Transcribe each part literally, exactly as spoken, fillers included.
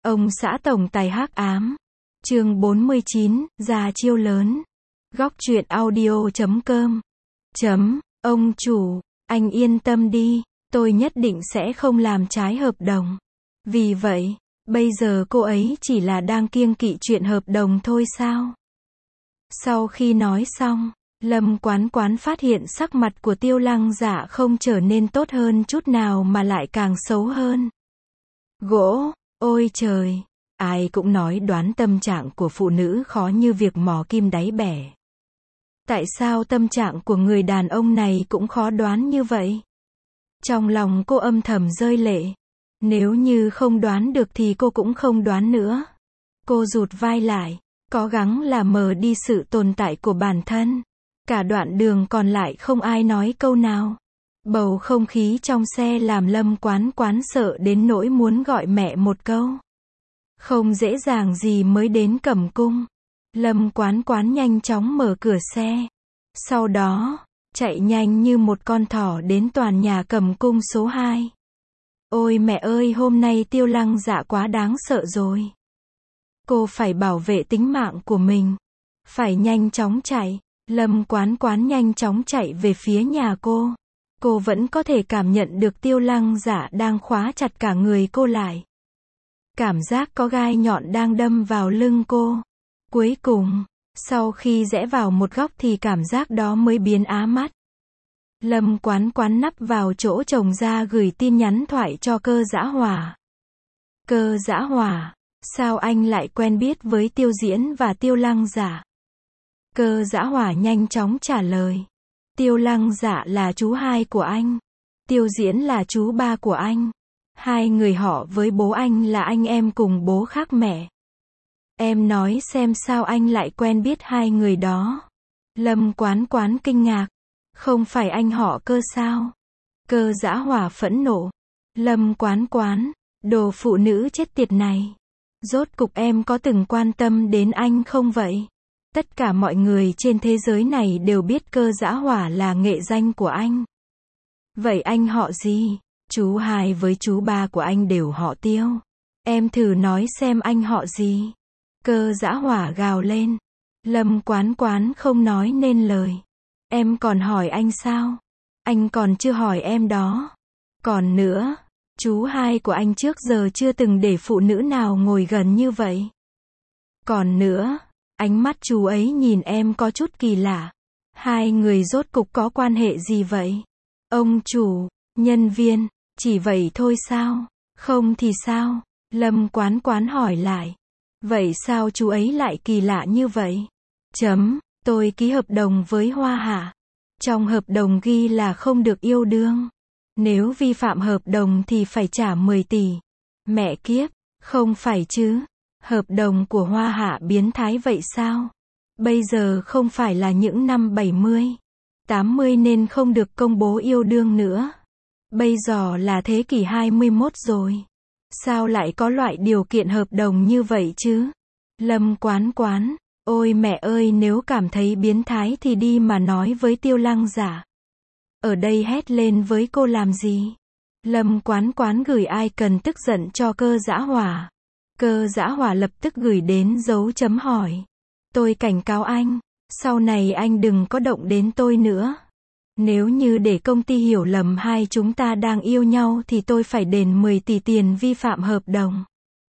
Ông xã tổng tài hắc ám. Chương bốn mươi chín, ra chiêu lớn. Góc truyện audio chấm com. Chấm, ông chủ, anh yên tâm đi, tôi nhất định sẽ không làm trái hợp đồng. Vì vậy, bây giờ cô ấy chỉ là đang kiêng kỵ chuyện hợp đồng thôi sao? Sau khi nói xong, Lâm Quán Quán phát hiện sắc mặt của Tiêu Lăng Dạ không trở nên tốt hơn chút nào mà lại càng xấu hơn. Gỗ, ôi trời, ai cũng nói đoán tâm trạng của phụ nữ khó như việc mò kim đáy bể. Tại sao tâm trạng của người đàn ông này cũng khó đoán như vậy? Trong lòng cô âm thầm rơi lệ. Nếu như không đoán được thì cô cũng không đoán nữa. Cô rụt vai lại, cố gắng là mờ đi sự tồn tại của bản thân. Cả đoạn đường còn lại không ai nói câu nào. Bầu không khí trong xe làm Lâm Quán Quán sợ đến nỗi muốn gọi mẹ một câu. Không dễ dàng gì mới đến Cẩm Cung. Lâm Quán Quán nhanh chóng mở cửa xe. Sau đó, chạy nhanh như một con thỏ đến toàn nhà Cẩm Cung số hai. Ôi mẹ ơi, hôm nay Tiêu Lăng Dạ quá đáng sợ rồi. Cô phải bảo vệ tính mạng của mình. Phải nhanh chóng chạy. Lâm Quán Quán nhanh chóng chạy về phía nhà cô. Cô vẫn có thể cảm nhận được Tiêu Lăng Dạ đang khóa chặt cả người cô lại. Cảm giác có gai nhọn đang đâm vào lưng cô. Cuối cùng, sau khi rẽ vào một góc thì cảm giác đó mới biến á mắt. Lâm Quán Quán nắp vào chỗ chồng ra gửi tin nhắn thoại cho Cơ Dã Hỏa. Cơ Dã Hỏa, sao anh lại quen biết với Tiêu Diễn và Tiêu Lăng Dạ? Cơ Dã Hỏa nhanh chóng trả lời. Tiêu Lăng Dạ là chú hai của anh. Tiêu Diễn là chú ba của anh. Hai người họ với bố anh là anh em cùng bố khác mẹ. Em nói xem sao anh lại quen biết hai người đó. Lâm Quán Quán kinh ngạc. Không phải anh họ Cơ sao? Cơ Dã Hỏa phẫn nộ. Lâm Quán Quán, đồ phụ nữ chết tiệt này. Rốt cục em có từng quan tâm đến anh không vậy? Tất cả mọi người trên thế giới này đều biết Cơ Dã Hỏa là nghệ danh của anh. Vậy anh họ gì? Chú hai với chú ba của anh đều họ Tiêu. Em thử nói xem anh họ gì? Cơ Dã Hỏa gào lên. Lâm Quán Quán không nói nên lời. Em còn hỏi anh sao? Anh còn chưa hỏi em đó. Còn nữa, chú hai của anh trước giờ chưa từng để phụ nữ nào ngồi gần như vậy. Còn nữa, ánh mắt chú ấy nhìn em có chút kỳ lạ. Hai người rốt cục có quan hệ gì vậy? Ông chủ, nhân viên, chỉ vậy thôi sao? Không thì sao? Lâm Quán Quán hỏi lại. Vậy sao chú ấy lại kỳ lạ như vậy? Chấm, tôi ký hợp đồng với Hoa Hạ. Trong hợp đồng ghi là không được yêu đương. Nếu vi phạm hợp đồng thì phải trả mười tỷ. Mẹ kiếp, không phải chứ? Hợp đồng của Hoa Hạ biến thái vậy sao? Bây giờ không phải là những năm bảy mươi, tám mươi nên không được công bố yêu đương nữa. Bây giờ là thế kỷ hai mươi mốt rồi. Sao lại có loại điều kiện hợp đồng như vậy chứ? Lâm Quán Quán, ôi mẹ ơi, nếu cảm thấy biến thái thì đi mà nói với Tiêu Lăng Dạ. Ở đây hét lên với cô làm gì? Lâm Quán Quán gửi ai cần tức giận cho Cơ Dã Hỏa. Cơ Dã Hỏa lập tức gửi đến dấu chấm hỏi. Tôi cảnh cáo anh, sau này anh đừng có động đến tôi nữa. Nếu như để công ty hiểu lầm hai chúng ta đang yêu nhau thì tôi phải đền mười tỷ tiền vi phạm hợp đồng.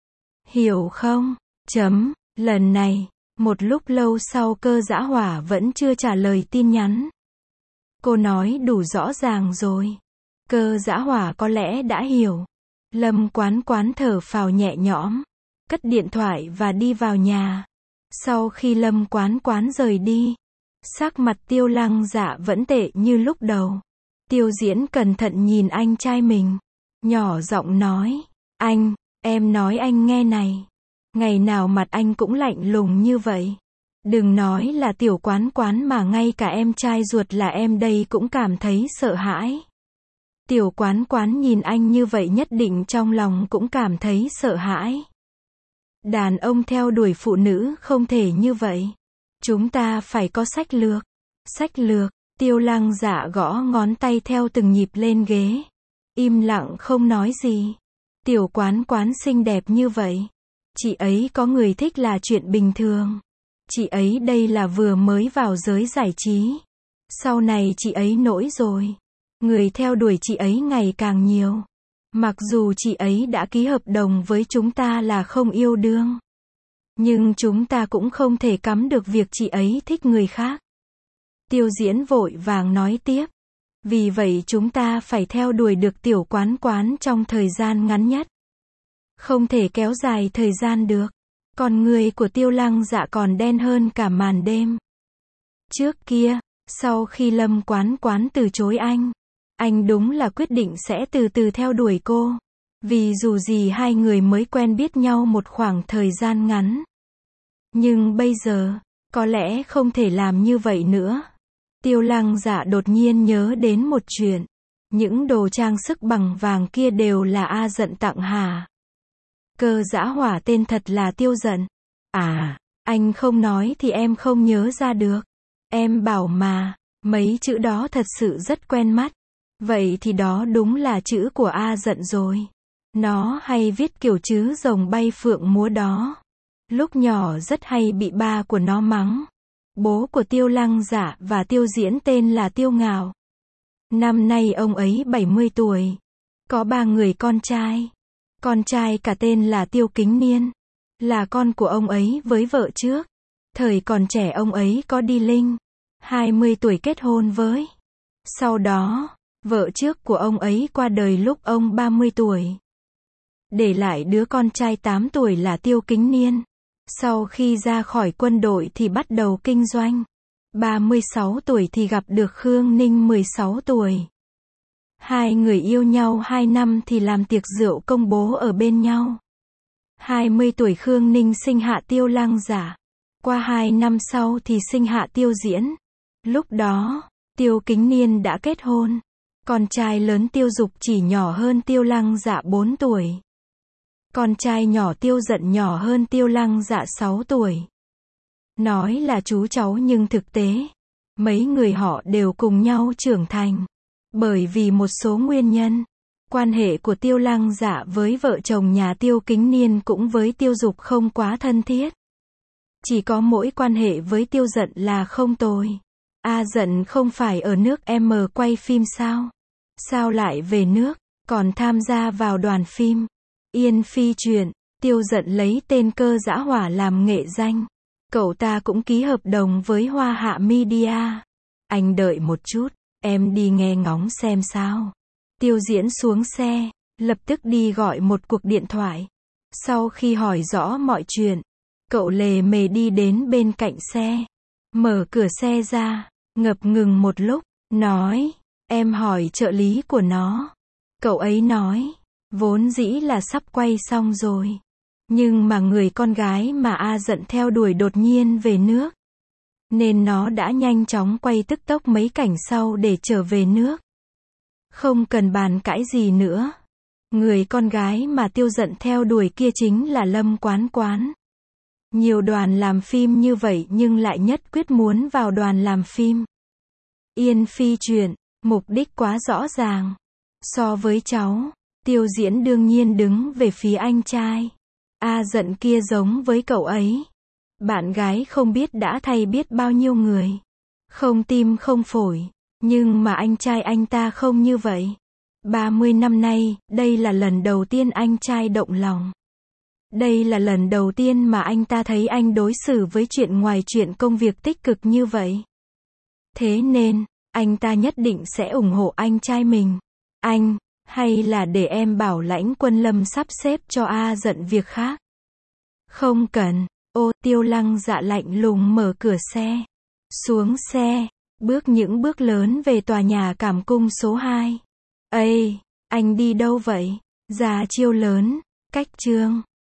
Hiểu không? Chấm, lần này, một lúc lâu sau Cơ Dã Hỏa vẫn chưa trả lời tin nhắn. Cô nói đủ rõ ràng rồi. Cơ Dã Hỏa có lẽ đã hiểu. Lâm Quán Quán thở phào nhẹ nhõm, cất điện thoại và đi vào nhà. Sau khi Lâm Quán Quán rời đi, sắc mặt Tiêu Lăng Dạ vẫn tệ như lúc đầu. Tiêu Diễn cẩn thận nhìn anh trai mình, nhỏ giọng nói, anh, em nói anh nghe này. Ngày nào mặt anh cũng lạnh lùng như vậy. Đừng nói là Tiểu Quán Quán mà ngay cả em trai ruột là em đây cũng cảm thấy sợ hãi. Tiểu Quán Quán nhìn anh như vậy nhất định trong lòng cũng cảm thấy sợ hãi. Đàn ông theo đuổi phụ nữ không thể như vậy. Chúng ta phải có sách lược. Sách lược, Tiêu Lăng Dạ gõ ngón tay theo từng nhịp lên ghế. Im lặng không nói gì. Tiểu Quán Quán xinh đẹp như vậy. Chị ấy có người thích là chuyện bình thường. Chị ấy đây là vừa mới vào giới giải trí. Sau này chị ấy nổi rồi. Người theo đuổi chị ấy ngày càng nhiều. Mặc dù chị ấy đã ký hợp đồng với chúng ta là không yêu đương. Nhưng chúng ta cũng không thể cấm được việc chị ấy thích người khác. Tiêu Diễn vội vàng nói tiếp. Vì vậy chúng ta phải theo đuổi được Tiểu Quán Quán trong thời gian ngắn nhất. Không thể kéo dài thời gian được. Còn người của Tiêu Lăng Dạ còn đen hơn cả màn đêm. Trước kia, sau khi Lâm Quán Quán từ chối anh, anh đúng là quyết định sẽ từ từ theo đuổi cô. Vì dù gì hai người mới quen biết nhau một khoảng thời gian ngắn. Nhưng bây giờ, có lẽ không thể làm như vậy nữa. Tiêu Lăng Dạ đột nhiên nhớ đến một chuyện. Những đồ trang sức bằng vàng kia đều là A Dận tặng hả? Cơ dã hỏa tên thật là Tiêu Dận. À, anh không nói thì em không nhớ ra được. Em bảo mà, mấy chữ đó thật sự rất quen mắt. Vậy thì đó đúng là chữ của A Dận rồi. Nó hay viết kiểu chữ rồng bay phượng múa đó. Lúc nhỏ rất hay bị ba của nó mắng. Bố của Tiêu Lăng Dạ và Tiêu Diễn tên là Tiêu Ngạo. Năm nay ông ấy bảy mươi tuổi. Có ba người con trai. Con trai cả tên là Tiêu Kính Niên. Là con của ông ấy với vợ trước. Thời còn trẻ ông ấy có đi linh. hai mươi tuổi kết hôn với. Sau đó, vợ trước của ông ấy qua đời lúc ông ba mươi tuổi. Để lại đứa con trai tám tuổi là Tiêu Kính Niên. Sau khi ra khỏi quân đội thì bắt đầu kinh doanh. ba mươi sáu tuổi thì gặp được Khương Ninh mười sáu tuổi. Hai người yêu nhau hai năm thì làm tiệc rượu công bố ở bên nhau. hai mươi tuổi Khương Ninh sinh hạ Tiêu Lăng Dạ. Qua hai năm sau thì sinh hạ Tiêu Diễn. Lúc đó, Tiêu Kính Niên đã kết hôn. Con trai lớn Tiêu Dục chỉ nhỏ hơn Tiêu Lăng Dạ bốn tuổi. Con trai nhỏ Tiêu Dận nhỏ hơn Tiêu Lăng Dạ sáu tuổi. Nói là chú cháu nhưng thực tế, mấy người họ đều cùng nhau trưởng thành. Bởi vì một số nguyên nhân, quan hệ của Tiêu Lăng Dạ với vợ chồng nhà Tiêu Kính Niên cũng với Tiêu Dục không quá thân thiết. Chỉ có mỗi quan hệ với Tiêu Dận là không tồi. A Dận không phải ở nước M quay phim sao? Sao lại về nước, còn tham gia vào đoàn phim Yên Phi Truyện. Tiêu Dận lấy tên Cơ Dã Hỏa làm nghệ danh. Cậu ta cũng ký hợp đồng với Hoa Hạ Media. Anh đợi một chút, em đi nghe ngóng xem sao. Tiêu Diễn xuống xe, lập tức đi gọi một cuộc điện thoại. Sau khi hỏi rõ mọi chuyện, cậu lề mề đi đến bên cạnh xe. Mở cửa xe ra, ngập ngừng một lúc, nói, em hỏi trợ lý của nó. Cậu ấy nói, vốn dĩ là sắp quay xong rồi. Nhưng mà người con gái mà A Dận theo đuổi đột nhiên về nước. Nên nó đã nhanh chóng quay tức tốc mấy cảnh sau để trở về nước. Không cần bàn cãi gì nữa. Người con gái mà Tiêu Dận theo đuổi kia chính là Lâm Quán Quán. Nhiều đoàn làm phim như vậy nhưng lại nhất quyết muốn vào đoàn làm phim Yên Phi Truyện, mục đích quá rõ ràng. So với cháu, Tiêu Diễn đương nhiên đứng về phía anh trai. A Dận kia giống với cậu ấy. Bạn gái không biết đã thay biết bao nhiêu người. Không tim không phổi. Nhưng mà anh trai anh ta không như vậy. ba mươi năm nay, đây là lần đầu tiên anh trai động lòng. Đây là lần đầu tiên mà anh ta thấy anh đối xử với chuyện ngoài chuyện công việc tích cực như vậy. Thế nên, anh ta nhất định sẽ ủng hộ anh trai mình. Anh, hay là để em bảo lãnh Quân Lâm sắp xếp cho A Dận việc khác? Không cần. Ô, Tiêu Lăng Dạ lạnh lùng mở cửa xe. Xuống xe, bước những bước lớn về tòa nhà Cảm Cung số hai. Ây, anh đi đâu vậy? Ra chiêu lớn, cách chương.